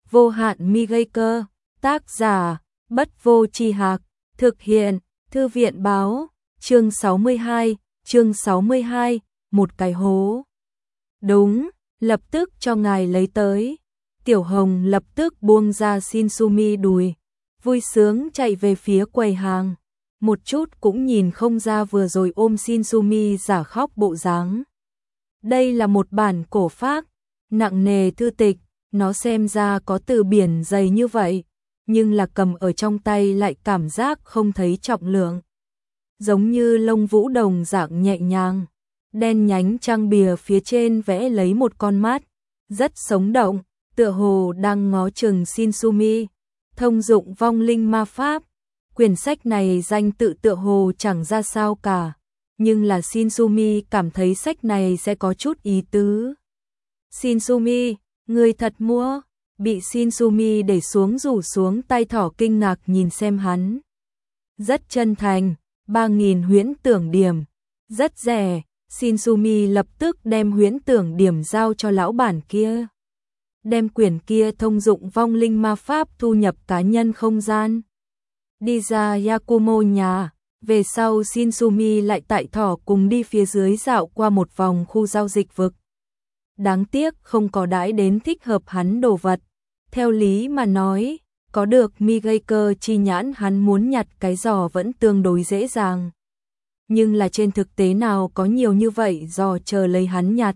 Vô hạn mi gây cơ. Tác giả, Bất Vô Tri Hạc. Thực hiện, Thư viện báo. Chương 62, một cái hố. Đúng, lập tức cho ngài lấy tới. Tiểu Hồng lập tức buông ra Shinsumi đùi, vui sướng chạy về phía quầy hàng. Một chút cũng nhìn không ra vừa rồi ôm Shinsumi giả khóc bộ dáng. Đây là một bản cổ phác, nặng nề thư tịch, nó xem ra có từ biển dày như vậy, nhưng là cầm ở trong tay lại cảm giác không thấy trọng lượng. Giống như lông vũ đồng dạng nhẹ nhàng, đen nhánh trang bìa phía trên vẽ lấy một con mắt, rất sống động, tựa hồ đang ngó chừng Shinsumi, thông dụng vong linh ma pháp. Quyển sách này danh tự tựa hồ chẳng ra sao cả, nhưng là Shinsumi cảm thấy sách này sẽ có chút ý tứ. Shinsumi, người thật mua? Bị Shinsumi để xuống rủ xuống tay thỏ kinh ngạc nhìn xem hắn. Rất chân thành, 3.000 huyễn tưởng điểm, rất rẻ. Shinsumi lập tức đem huyễn tưởng điểm giao cho lão bản kia. Đem quyển kia thông dụng vong linh ma pháp thu nhập cá nhân không gian. Đi ra Yakumo nhà, về sau Shinsumi lại tại thỏ cùng đi phía dưới dạo qua một vòng khu giao dịch vực. Đáng tiếc không có đãi đến thích hợp hắn đồ vật. Theo lý mà nói, có được mi gây cơ chi nhãn hắn muốn nhặt cái giò vẫn tương đối dễ dàng. Nhưng là trên thực tế nào có nhiều như vậy giò chờ lấy hắn nhặt.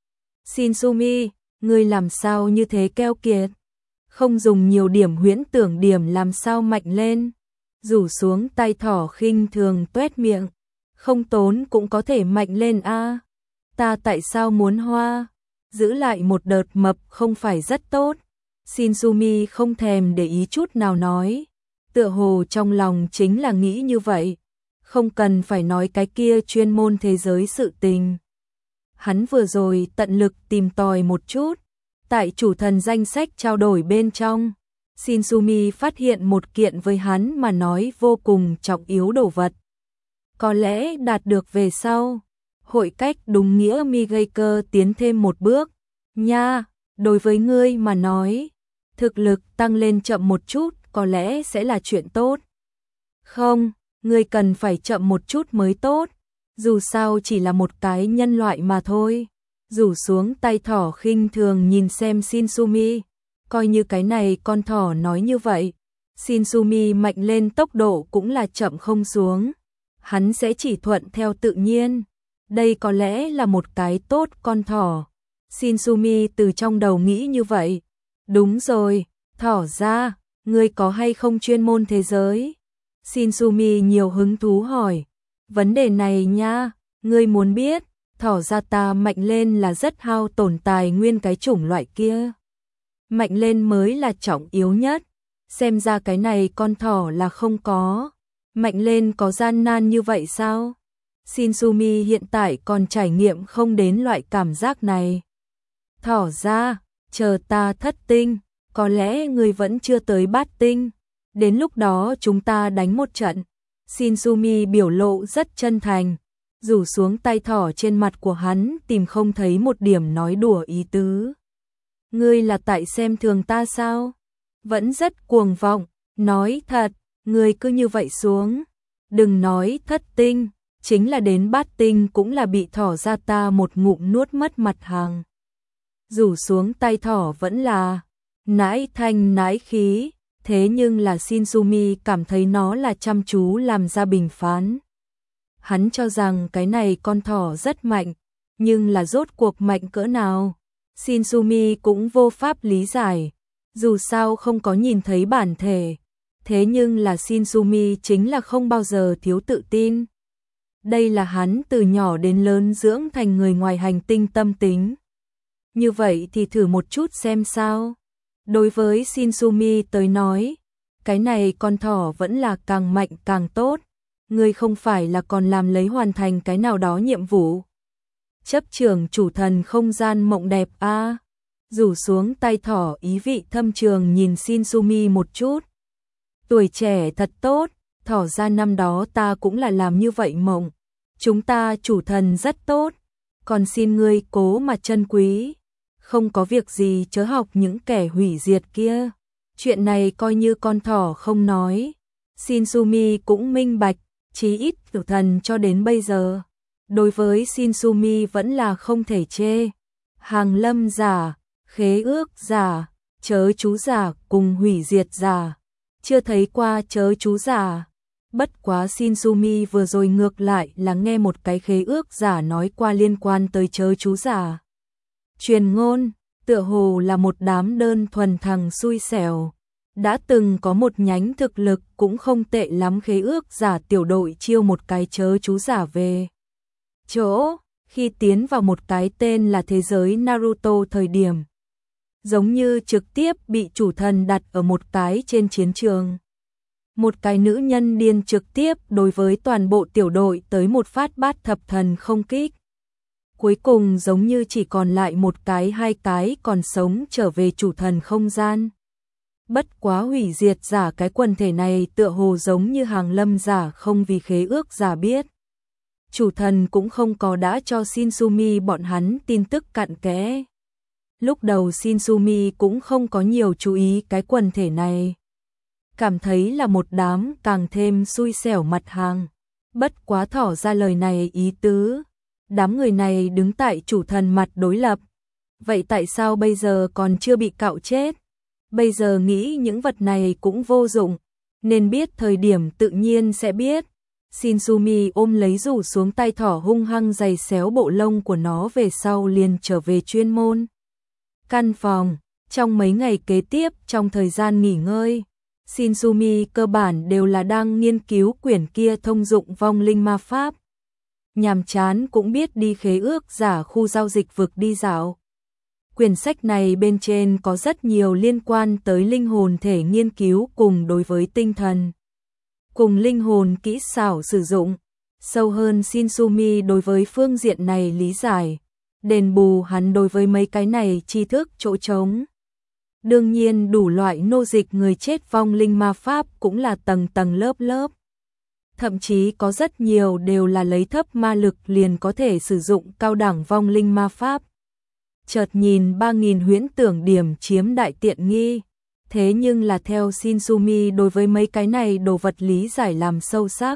Shinsumi, ngươi làm sao như thế keo kiệt? Không dùng nhiều điểm huyễn tưởng điểm làm sao mạnh lên? Rủ xuống tay thỏ khinh thường tuét miệng. Không tốn cũng có thể mạnh lên a. Ta tại sao muốn hoa? Giữ lại một đợt mập không phải rất tốt. Shinsumi không thèm để ý chút nào nói. Tựa hồ trong lòng chính là nghĩ như vậy. Không cần phải nói cái kia chuyên môn thế giới sự tình. Hắn vừa rồi tận lực tìm tòi một chút. Tại chủ thần danh sách trao đổi bên trong, Shinsumi phát hiện một kiện với hắn mà nói vô cùng trọng yếu đồ vật. Có lẽ đạt được về sau, hội cách đúng nghĩa mi gây cơ tiến thêm một bước. Nha, đối với ngươi mà nói, thực lực tăng lên chậm một chút có lẽ sẽ là chuyện tốt. Không, ngươi cần phải chậm một chút mới tốt, dù sao chỉ là một cái nhân loại mà thôi. Rủ xuống tay thỏ khinh thường nhìn xem Shinsumi, coi như cái này con thỏ nói như vậy. Shinsumi mạnh lên tốc độ cũng là chậm không xuống, hắn sẽ chỉ thuận theo tự nhiên. Đây có lẽ là một cái tốt con thỏ. Shinsumi từ trong đầu nghĩ như vậy. Đúng rồi, thỏ ra, ngươi có hay không chuyên môn thế giới? Shinsumi nhiều hứng thú hỏi. Vấn đề này nha, ngươi muốn biết, thỏ ra ta mạnh lên là rất hao tổn tài nguyên cái chủng loại kia. Mạnh lên mới là trọng yếu nhất. Xem ra cái này con thỏ là không có. Mạnh lên có gian nan như vậy sao? Shinsumi hiện tại còn trải nghiệm không đến loại cảm giác này. Thỏ ra, chờ ta thất tinh, có lẽ người vẫn chưa tới bát tinh. Đến lúc đó chúng ta đánh một trận. Shinsumi biểu lộ rất chân thành, rủ xuống tay thỏ trên mặt của hắn tìm không thấy một điểm nói đùa ý tứ. Ngươi là tại xem thường ta sao? Vẫn rất cuồng vọng, nói thật, ngươi cứ như vậy xuống. Đừng nói thất tinh, chính là đến bát tinh cũng là bị thỏ ra ta một ngụm nuốt mất mặt hàng. Rủ xuống tay thỏ vẫn là nãi thanh nãi khí, thế nhưng là Shinsumi cảm thấy nó là chăm chú làm ra bình phán. Hắn cho rằng cái này con thỏ rất mạnh, nhưng là rốt cuộc mạnh cỡ nào? Shinsumi cũng vô pháp lý giải, dù sao không có nhìn thấy bản thể. Thế nhưng là Shinsumi chính là không bao giờ thiếu tự tin. Đây là hắn từ nhỏ đến lớn dưỡng thành người ngoài hành tinh tâm tính. Như vậy thì thử một chút xem sao. Đối với Shinsumi tới nói, cái này con thỏ vẫn là càng mạnh càng tốt. Ngươi không phải là còn làm lấy hoàn thành cái nào đó nhiệm vụ. Chấp trưởng chủ thần không gian mộng đẹp a. Rủ xuống tay thỏ ý vị thâm trường nhìn Shinsumi một chút. Tuổi trẻ thật tốt, thỏ ra năm đó ta cũng là làm như vậy mộng. Chúng ta chủ thần rất tốt, còn xin ngươi cố mà trân quý. không có việc gì chớ học những kẻ hủy diệt kia. Chuyện này coi như con thỏ không nói. Shinsumi cũng minh bạch, chí ít tử thần cho đến bây giờ. Đối với Shinsumi vẫn là không thể chê. Hàng lâm giả, khế ước giả, chớ chú giả cùng hủy diệt giả. Chưa thấy qua chớ chú giả. Bất quá Shinsumi vừa rồi ngược lại là nghe một cái khế ước giả nói qua liên quan tới chớ chú giả. Truyền ngôn, tựa hồ là một đám đơn thuần thằng xui xẻo. Đã từng có một nhánh thực lực cũng không tệ lắm khế ước giả tiểu đội chiêu một cái chớ chú giả về. Chỗ, khi tiến vào một cái tên là thế giới Naruto thời điểm. Giống như trực tiếp bị chủ thần đặt ở một cái trên chiến trường. Một cái nữ nhân điên trực tiếp đối với toàn bộ tiểu đội tới một phát bát thập thần không kích. Cuối cùng giống như chỉ còn lại một cái hai cái còn sống trở về chủ thần không gian. Bất quá hủy diệt giả cái quần thể này tựa hồ giống như hàng lâm giả không vì khế ước giả biết. Chủ thần cũng không có đã cho Shinsumi bọn hắn tin tức cặn kẽ. Lúc đầu Shinsumi cũng không có nhiều chú ý cái quần thể này. Cảm thấy là một đám càng thêm xui xẻo mặt hàng. Bất quá thỏ ra lời này ý tứ. Đám người này đứng tại chủ thần mặt đối lập. Vậy tại sao bây giờ còn chưa bị cạo chết? Bây giờ nghĩ những vật này cũng vô dụng. Nên biết thời điểm tự nhiên sẽ biết. Shinsumi ôm lấy rủ xuống tay thỏ hung hăng giày xéo bộ lông của nó về sau liền trở về chuyên môn. Căn phòng, trong mấy ngày kế tiếp trong thời gian nghỉ ngơi. Shinsumi cơ bản đều là đang nghiên cứu quyển kia thông dụng vong linh ma pháp. Nhàm chán cũng biết đi khế ước giả khu giao dịch vực đi dạo. Quyển sách này bên trên có rất nhiều liên quan tới linh hồn thể nghiên cứu cùng đối với tinh thần. Cùng linh hồn kỹ xảo sử dụng. Sâu hơn Shinsumi đối với phương diện này lý giải. Đền bù hắn đối với mấy cái này tri thức chỗ trống. Đương nhiên đủ loại nô dịch người chết vong linh ma pháp cũng là tầng tầng lớp lớp. Thậm chí có rất nhiều đều là lấy thấp ma lực liền có thể sử dụng cao đẳng vong linh ma pháp. Chợt nhìn 3000 huyễn tưởng điểm chiếm đại tiện nghi. Thế nhưng là theo Shinsumi đối với mấy cái này đồ vật lý giải làm sâu sắc.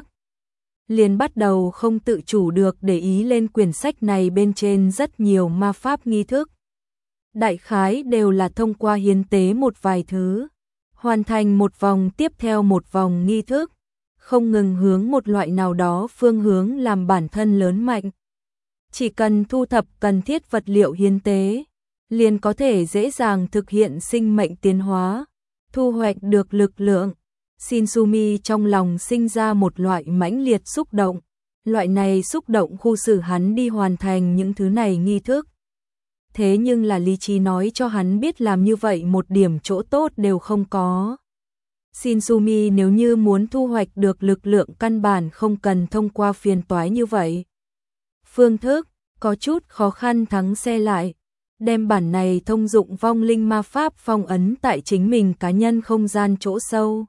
Liền bắt đầu không tự chủ được để ý lên quyển sách này bên trên rất nhiều ma pháp nghi thức. Đại khái đều là thông qua hiến tế một vài thứ. Hoàn thành một vòng tiếp theo một vòng nghi thức. Không ngừng hướng một loại nào đó phương hướng làm bản thân lớn mạnh. Chỉ cần thu thập cần thiết vật liệu hiến tế, liền có thể dễ dàng thực hiện sinh mệnh tiến hóa, thu hoạch được lực lượng. Shinsumi trong lòng sinh ra một loại mãnh liệt xúc động. Loại này xúc động khu xử hắn đi hoàn thành những thứ này nghi thức. Thế nhưng là lý trí nói cho hắn biết làm như vậy một điểm chỗ tốt đều không có. Shinsumi nếu như muốn thu hoạch được lực lượng căn bản không cần thông qua phiền toái như vậy. Phương thức, có chút khó khăn thắng xe lại. Đem bản này thông dụng vong linh ma pháp phong ấn tại chính mình cá nhân không gian chỗ sâu.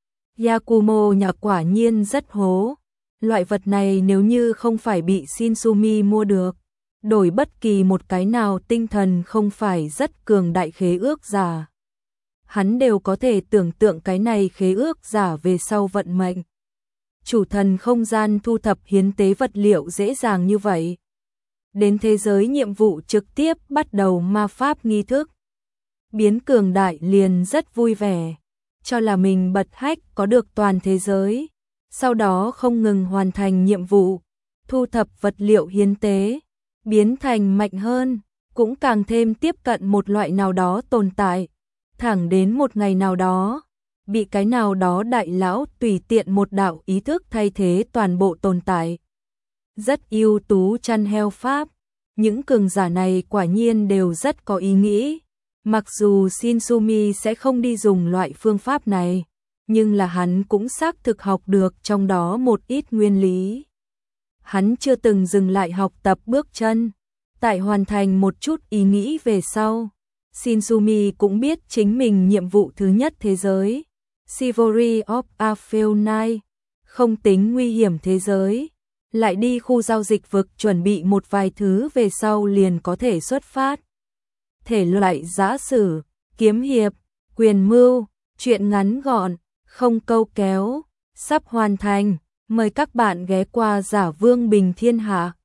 Yakumo nhà quả nhiên rất hố. Loại vật này nếu như không phải bị Shinsumi mua được, đổi bất kỳ một cái nào tinh thần không phải rất cường đại khế ước giả. Hắn đều có thể tưởng tượng cái này khế ước giả về sau vận mệnh. Chủ thần không gian thu thập hiến tế vật liệu dễ dàng như vậy. Đến thế giới nhiệm vụ trực tiếp bắt đầu ma pháp nghi thức. Biến cường đại liền rất vui vẻ. Cho là mình bật hách có được toàn thế giới. Sau đó không ngừng hoàn thành nhiệm vụ. Thu thập vật liệu hiến tế. Biến thành mạnh hơn. Cũng càng thêm tiếp cận một loại nào đó tồn tại. Thẳng đến một ngày nào đó. Bị cái nào đó đại lão tùy tiện một đạo ý thức thay thế toàn bộ tồn tại. Rất ưu tú chăn heo pháp. Những cường giả này quả nhiên đều rất có ý nghĩ. Mặc dù Shinsumi sẽ không đi dùng loại phương pháp này, nhưng là hắn cũng xác thực học được trong đó một ít nguyên lý. Hắn chưa từng dừng lại học tập bước chân. Tại hoàn thành một chút ý nghĩ về sau, Shinsumi cũng biết chính mình nhiệm vụ thứ nhất thế giới, Chivalry of Aphelion, không tính nguy hiểm thế giới. Lại đi khu giao dịch vực chuẩn bị một vài thứ về sau liền có thể xuất phát. thể loại giã sử, kiếm hiệp, quyền mưu, truyện ngắn gọn, không câu kéo, sắp hoàn thành. Mời các bạn ghé qua Giả Vương Bình Thiên Hạ.